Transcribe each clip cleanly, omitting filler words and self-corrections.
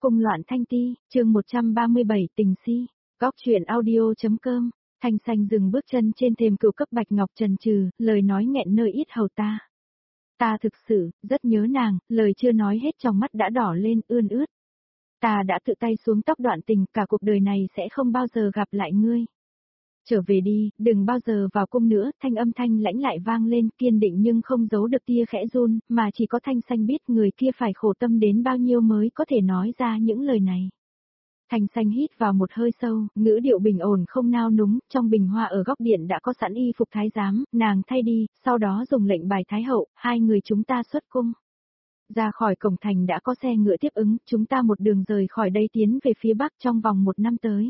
Cung loạn thanh ti, chương 137 tình si, góc chuyện audio.com, Thanh Xanh dừng bước chân trên thềm cửu cấp bạch ngọc trần trừ, lời nói nghẹn nơi yết hầu ta. Ta thực sự, rất nhớ nàng, lời chưa nói hết trong mắt đã đỏ lên, ươn ướt. Ta đã tự tay xuống tóc đoạn tình, cả cuộc đời này sẽ không bao giờ gặp lại ngươi. Trở về đi, đừng bao giờ vào cung nữa, thanh âm thanh lãnh lại vang lên, kiên định nhưng không giấu được tia khẽ run, mà chỉ có Thanh Xanh biết người kia phải khổ tâm đến bao nhiêu mới có thể nói ra những lời này. Thanh Xanh hít vào một hơi sâu, ngữ điệu bình ổn không nao núng, trong bình hoa ở góc điện đã có sẵn y phục thái giám, nàng thay đi, sau đó dùng lệnh bài thái hậu, hai người chúng ta xuất cung. Ra khỏi cổng thành đã có xe ngựa tiếp ứng, chúng ta một đường rời khỏi đây tiến về phía bắc trong vòng 1 năm tới.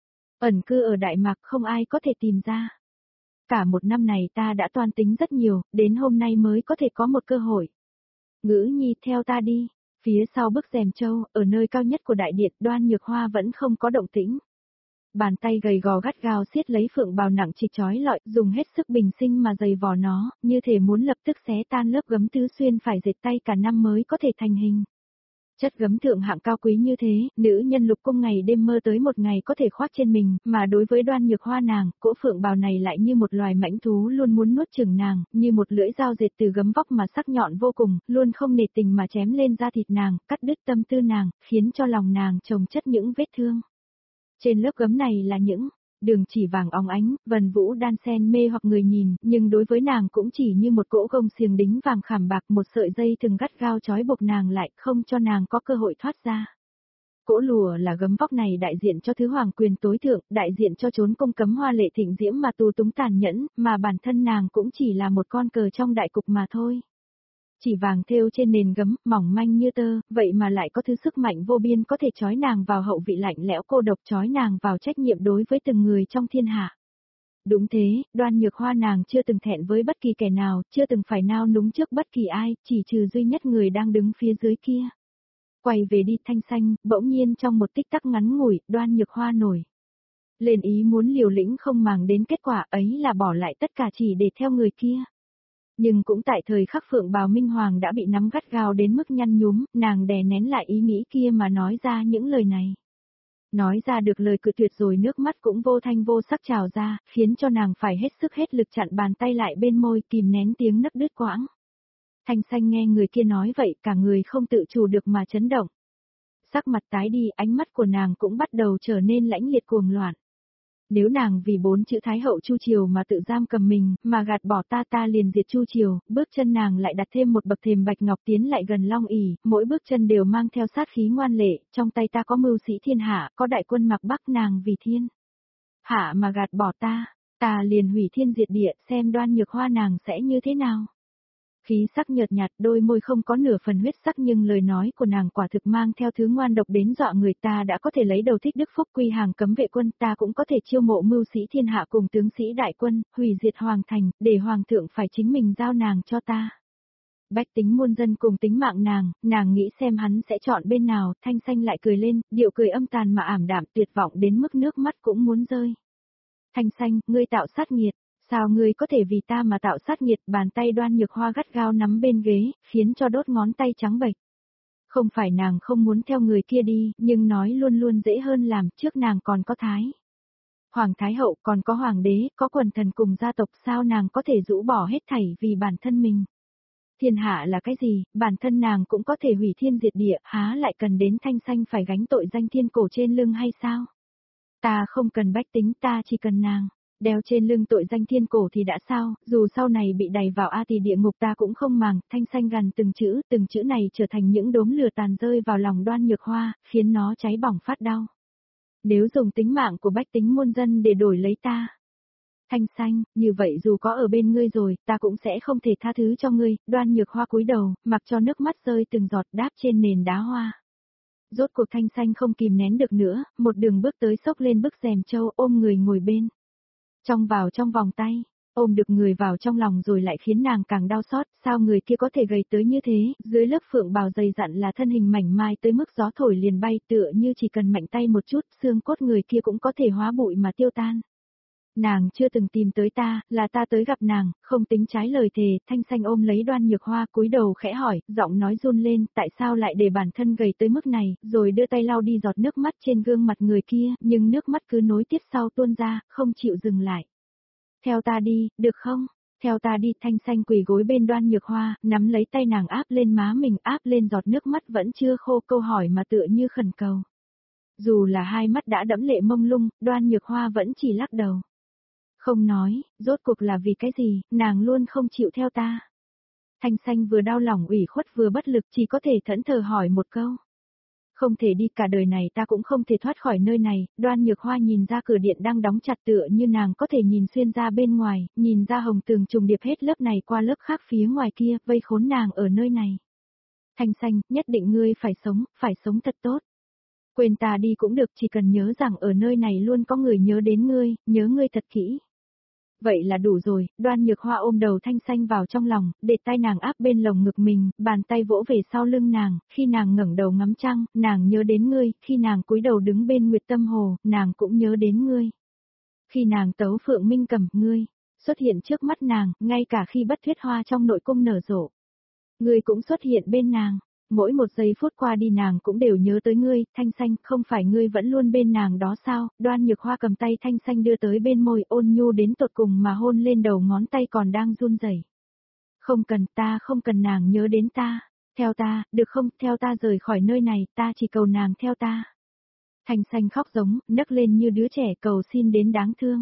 Ẩn cư ở Đại Mạc không ai có thể tìm ra. Cả 1 năm này ta đã toan tính rất nhiều, đến hôm nay mới có thể có một cơ hội. Ngữ nhi theo ta đi. Phía sau bức rèm châu, ở nơi cao nhất của đại điện, Đoan Nhược Hoa vẫn không có động tĩnh. Bàn tay gầy gò gắt gao siết lấy phượng bào nặng trịch trói lọi, dùng hết sức bình sinh mà giày vò nó, như thể muốn lập tức xé tan lớp gấm tứ xuyên phải dệt tay cả năm mới có thể thành hình. Chất gấm thượng hạng cao quý như thế, nữ nhân lục cung ngày đêm mơ tới một ngày có thể khoác trên mình, mà đối với Đoan Nhược Hoa nàng, cỗ phượng bào này lại như một loài mãnh thú luôn muốn nuốt chửng nàng, như một lưỡi dao dệt từ gấm vóc mà sắc nhọn vô cùng, luôn không nề tình mà chém lên da thịt nàng, cắt đứt tâm tư nàng, khiến cho lòng nàng chồng chất những vết thương. Trên lớp gấm này là những đường chỉ vàng óng ánh, vần vũ đan sen mê hoặc người nhìn, nhưng đối với nàng cũng chỉ như một cỗ gông xiềng đính vàng khảm bạc, một sợi dây thừng gắt gao trói buộc nàng lại, không cho nàng có cơ hội thoát ra. Cỗ lụa là gấm vóc này đại diện cho thứ hoàng quyền tối thượng, đại diện cho chốn cung cấm hoa lệ thịnh diễm mà tù túng tàn nhẫn, mà bản thân nàng cũng chỉ là một con cờ trong đại cục mà thôi. Chỉ vàng thêu trên nền gấm, mỏng manh như tơ, vậy mà lại có thứ sức mạnh vô biên có thể trói nàng vào hậu vị lạnh lẽo cô độc, trói nàng vào trách nhiệm đối với từng người trong thiên hạ. Đúng thế, Đoan Nhược Hoa nàng chưa từng thẹn với bất kỳ kẻ nào, chưa từng phải nao núng trước bất kỳ ai, chỉ trừ duy nhất người đang đứng phía dưới kia. Quay về đi Thanh Xanh, bỗng nhiên trong một tích tắc ngắn ngủi, Đoan Nhược Hoa nổi lên ý muốn liều lĩnh không màng đến kết quả ấy là bỏ lại tất cả chỉ để theo người kia. Nhưng cũng tại thời khắc phượng bào minh hoàng đã bị nắm gắt gao đến mức nhăn nhúm, nàng đè nén lại ý nghĩ kia mà nói ra những lời này. Nói ra được lời cự tuyệt rồi nước mắt cũng vô thanh vô sắc trào ra, khiến cho nàng phải hết sức hết lực chặn bàn tay lại bên môi kìm nén tiếng nấc đứt quãng. Thanh Xanh nghe người kia nói vậy cả người không tự chủ được mà chấn động. Sắc mặt tái đi, ánh mắt của nàng cũng bắt đầu trở nên lãnh liệt cuồng loạn. Nếu nàng vì 4 chữ Thái hậu Chu Triều mà tự giam cầm mình, mà gạt bỏ ta liền diệt Chu Triều, bước chân nàng lại đặt thêm một bậc thềm bạch ngọc tiến lại gần Long ỷ, mỗi bước chân đều mang theo sát khí ngoan lệ, trong tay ta có mưu sĩ thiên hạ, có đại quân mặc bắc nàng vì thiên hạ mà gạt bỏ ta liền hủy thiên diệt địa, xem Đoan Nhược Hoa nàng sẽ như thế nào. Khí sắc nhợt nhạt, đôi môi không có nửa phần huyết sắc, nhưng lời nói của nàng quả thực mang theo thứ ngoan độc đến dọa người. Ta đã có thể lấy đầu thích đức phúc quy hàng cấm vệ quân, ta cũng có thể chiêu mộ mưu sĩ thiên hạ cùng tướng sĩ đại quân, hủy diệt hoàng thành, để hoàng thượng phải chính mình giao nàng cho ta. Bách tính muôn dân cùng tính mạng nàng nghĩ xem hắn sẽ chọn bên nào. Thanh Xanh lại cười lên, điệu cười âm tàn mà ảm đạm tuyệt vọng đến mức nước mắt cũng muốn rơi. Thanh Xanh, ngươi tạo sát nghiệt. Sao ngươi có thể vì ta mà tạo sát nghiệt? Bàn tay Đoan Nhược Hoa gắt gao nắm bên ghế, khiến cho đốt ngón tay trắng bệch. Không phải nàng không muốn theo người kia đi, nhưng nói luôn luôn dễ hơn làm, trước nàng còn có Hoàng Thái Hậu, còn có Hoàng đế, có quần thần cùng gia tộc, sao nàng có thể rũ bỏ hết thảy vì bản thân mình? Thiên hạ là cái gì, bản thân nàng cũng có thể hủy thiên diệt địa, há lại cần đến Thanh Xanh phải gánh tội danh thiên cổ trên lưng hay sao? Ta không cần bách tính, ta chỉ cần nàng. Đeo trên lưng tội danh thiên cổ thì đã sao, dù sau này bị đày vào A Tỳ địa ngục ta cũng không màng. Thanh Xanh gằn từng chữ này trở thành những đốm lửa tàn rơi vào lòng Đoan Nhược Hoa, khiến nó cháy bỏng phát đau. Nếu dùng tính mạng của bách tính muôn dân để đổi lấy ta, Thanh Xanh, như vậy dù có ở bên ngươi rồi, ta cũng sẽ không thể tha thứ cho ngươi. Đoan Nhược Hoa cúi đầu, mặc cho nước mắt rơi từng giọt đáp trên nền đá hoa. Rốt cuộc Thanh Xanh không kìm nén được nữa, một đường bước tới xốc lên bức rèm châu, ôm người ngồi bên. Trong vòng tay, ôm được người vào trong lòng rồi lại khiến nàng càng đau xót, sao người kia có thể gầy tới như thế, dưới lớp phượng bào dày dặn là thân hình mảnh mai tới mức gió thổi liền bay, tựa như chỉ cần mạnh tay một chút, xương cốt người kia cũng có thể hóa bụi mà tiêu tan. Nàng chưa từng tìm tới ta, là ta tới gặp nàng, không tính trái lời thề. Thanh Xanh ôm lấy Đoan Nhược Hoa, cúi đầu khẽ hỏi, giọng nói run lên, tại sao lại để bản thân gầy tới mức này, rồi đưa tay lau đi giọt nước mắt trên gương mặt người kia, nhưng nước mắt cứ nối tiếp sau tuôn ra, không chịu dừng lại. Theo ta đi, được không? Theo ta đi. Thanh Xanh quỳ gối bên Đoan Nhược Hoa, nắm lấy tay nàng áp lên má mình, áp lên giọt nước mắt vẫn chưa khô, câu hỏi mà tựa như khẩn cầu. Dù là hai mắt đã đẫm lệ mông lung, Đoan Nhược Hoa vẫn chỉ lắc đầu. Không nói, rốt cuộc là vì cái gì, nàng luôn không chịu theo ta. Thanh Xanh vừa đau lòng ủy khuất vừa bất lực, chỉ có thể thẫn thờ hỏi một câu. Không thể đi, cả đời này ta cũng không thể thoát khỏi nơi này. Đoan Nhược Hoa nhìn ra cửa điện đang đóng chặt, tựa như nàng có thể nhìn xuyên ra bên ngoài, nhìn ra hồng tường trùng điệp hết lớp này qua lớp khác phía ngoài kia, vây khốn nàng ở nơi này. Thanh Xanh, nhất định ngươi phải sống thật tốt. Quên ta đi cũng được, chỉ cần nhớ rằng ở nơi này luôn có người nhớ đến ngươi, nhớ ngươi thật kỹ. Vậy là đủ rồi. Đoan Nhược Hoa ôm đầu Thanh Xanh vào trong lòng, để tay nàng áp bên lồng ngực mình, bàn tay vỗ về sau lưng nàng, khi nàng ngẩng đầu ngắm trăng, nàng nhớ đến ngươi, khi nàng cúi đầu đứng bên Nguyệt Tâm Hồ, nàng cũng nhớ đến ngươi. Khi nàng tấu Phượng Minh Cầm, ngươi xuất hiện trước mắt nàng, ngay cả khi Bất Tuyết Hoa trong nội cung nở rộ. Ngươi cũng xuất hiện bên nàng. Mỗi một giây phút qua đi nàng cũng đều nhớ tới ngươi. Thanh Xanh, không phải ngươi vẫn luôn bên nàng đó sao? Đoan Nhược Hoa cầm tay Thanh Xanh đưa tới bên môi, ôn nhu đến tột cùng mà hôn lên đầu ngón tay còn đang run rẩy. Không cần, ta không cần nàng nhớ đến ta. Theo ta, được không? Theo ta rời khỏi nơi này, ta chỉ cầu nàng theo ta. Thanh Xanh khóc giống, nấc lên như đứa trẻ cầu xin đến đáng thương.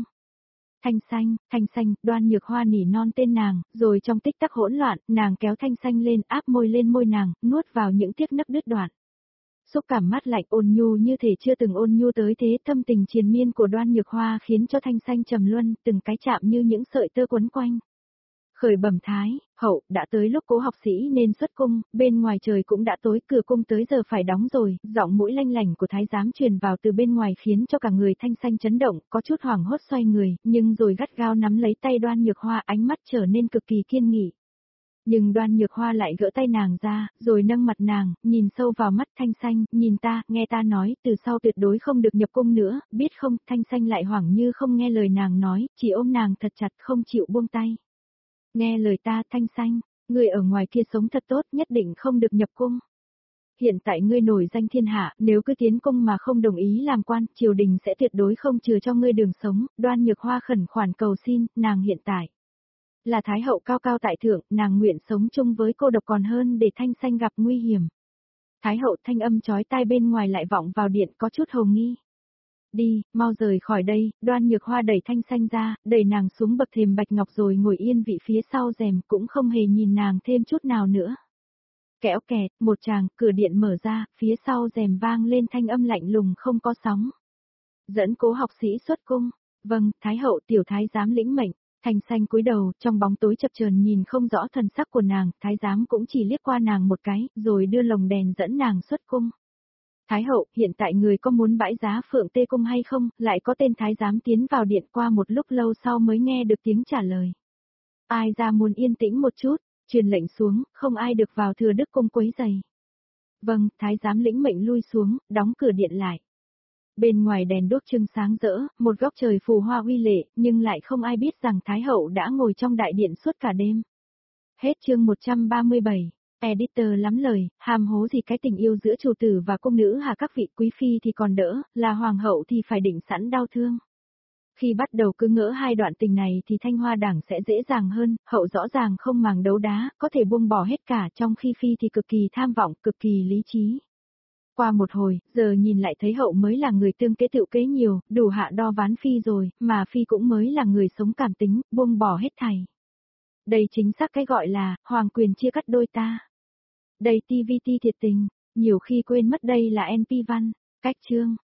Thanh Xanh, Đoan Nhược Hoa nỉ non tên nàng, rồi trong tích tắc hỗn loạn, nàng kéo Thanh Xanh lên, áp môi lên môi nàng, nuốt vào những tiếc nấc đứt đoạn. Xúc cảm mát lạnh ôn nhu như thể chưa từng ôn nhu tới thế, thâm tình triền miên của Đoan Nhược Hoa khiến cho Thanh Xanh trầm luân, từng cái chạm như những sợi tơ quấn quanh. Khởi bẩm Thái hậu, đã tới lúc Cố học sĩ nên xuất cung, bên ngoài trời cũng đã tối, cửa cung tới giờ phải đóng rồi. Giọng mũi lanh lảnh của thái giám truyền vào từ bên ngoài khiến cho cả người Thanh Xanh chấn động, có chút hoảng hốt xoay người, nhưng rồi gắt gao nắm lấy tay Đoan Nhược Hoa, ánh mắt trở nên cực kỳ kiên nghị. Nhưng Đoan Nhược Hoa lại gỡ tay nàng ra, rồi nâng mặt nàng, nhìn sâu vào mắt Thanh Xanh, nhìn ta, nghe ta nói, từ sau tuyệt đối không được nhập cung nữa, biết không? Thanh Xanh lại hoảng như không nghe lời nàng nói, chỉ ôm nàng thật chặt không chịu buông tay. Nghe lời ta, Thanh Xanh, ngươi ở ngoài kia sống thật tốt, nhất định không được nhập cung. Hiện tại ngươi nổi danh thiên hạ, nếu cứ tiến cung mà không đồng ý làm quan, triều đình sẽ tuyệt đối không chừa cho ngươi đường sống. Đoan Nhược Hoa khẩn khoản cầu xin, nàng hiện tại là thái hậu cao cao tại thượng, nàng nguyện sống chung với cô độc còn hơn để Thanh Xanh gặp nguy hiểm. Thái hậu, thanh âm chói tai bên ngoài lại vọng vào điện, có chút hồ nghi. Đi, mau rời khỏi đây. Đoan Nhược Hoa đẩy Thanh Xanh ra, đẩy nàng xuống bậc thềm bạch ngọc rồi ngồi yên vị phía sau rèm, cũng không hề nhìn nàng thêm chút nào nữa. Kẽo kẹt, một tràng, cửa điện mở ra, phía sau rèm vang lên thanh âm lạnh lùng không có sóng. Dẫn Cố học sĩ xuất cung. Vâng, Thái hậu, tiểu thái giám lĩnh mệnh. Thanh Xanh cúi đầu, trong bóng tối chập chờn nhìn không rõ thần sắc của nàng, thái giám cũng chỉ liếc qua nàng một cái, rồi đưa lồng đèn dẫn nàng xuất cung. Thái hậu, hiện tại người có muốn bãi giá Phượng Tê Cung hay không? Lại có tên thái giám tiến vào điện, qua một lúc lâu sau mới nghe được tiếng trả lời. Ai ra muốn yên tĩnh một chút, truyền lệnh xuống, không ai được vào Thừa Đức Cung quấy rầy. Vâng, thái giám lĩnh mệnh lui xuống, đóng cửa điện lại. Bên ngoài đèn đuốc trưng sáng rỡ, một góc trời phù hoa uy lệ, nhưng lại không ai biết rằng Thái hậu đã ngồi trong đại điện suốt cả đêm. Hết chương 137. Editor lắm lời, hàm hố gì cái tình yêu giữa chủ tử và cung nữ hả? Các vị quý phi thì còn đỡ, là hoàng hậu thì phải định sẵn đau thương. Khi bắt đầu cứ ngỡ hai đoạn tình này thì Thanh Hoa đảng sẽ dễ dàng hơn, hậu rõ ràng không màng đấu đá, có thể buông bỏ hết cả, trong khi phi thì cực kỳ tham vọng, cực kỳ lý trí. Qua một hồi, giờ nhìn lại thấy hậu mới là người tương kế tựu kế nhiều, đủ hạ đo ván phi rồi, mà phi cũng mới là người sống cảm tính, buông bỏ hết thảy. Đây chính xác cái gọi là, hoàng quyền chia cắt đôi ta. Đây TVT thiệt tình, nhiều khi quên mất đây là NP văn, cách chương.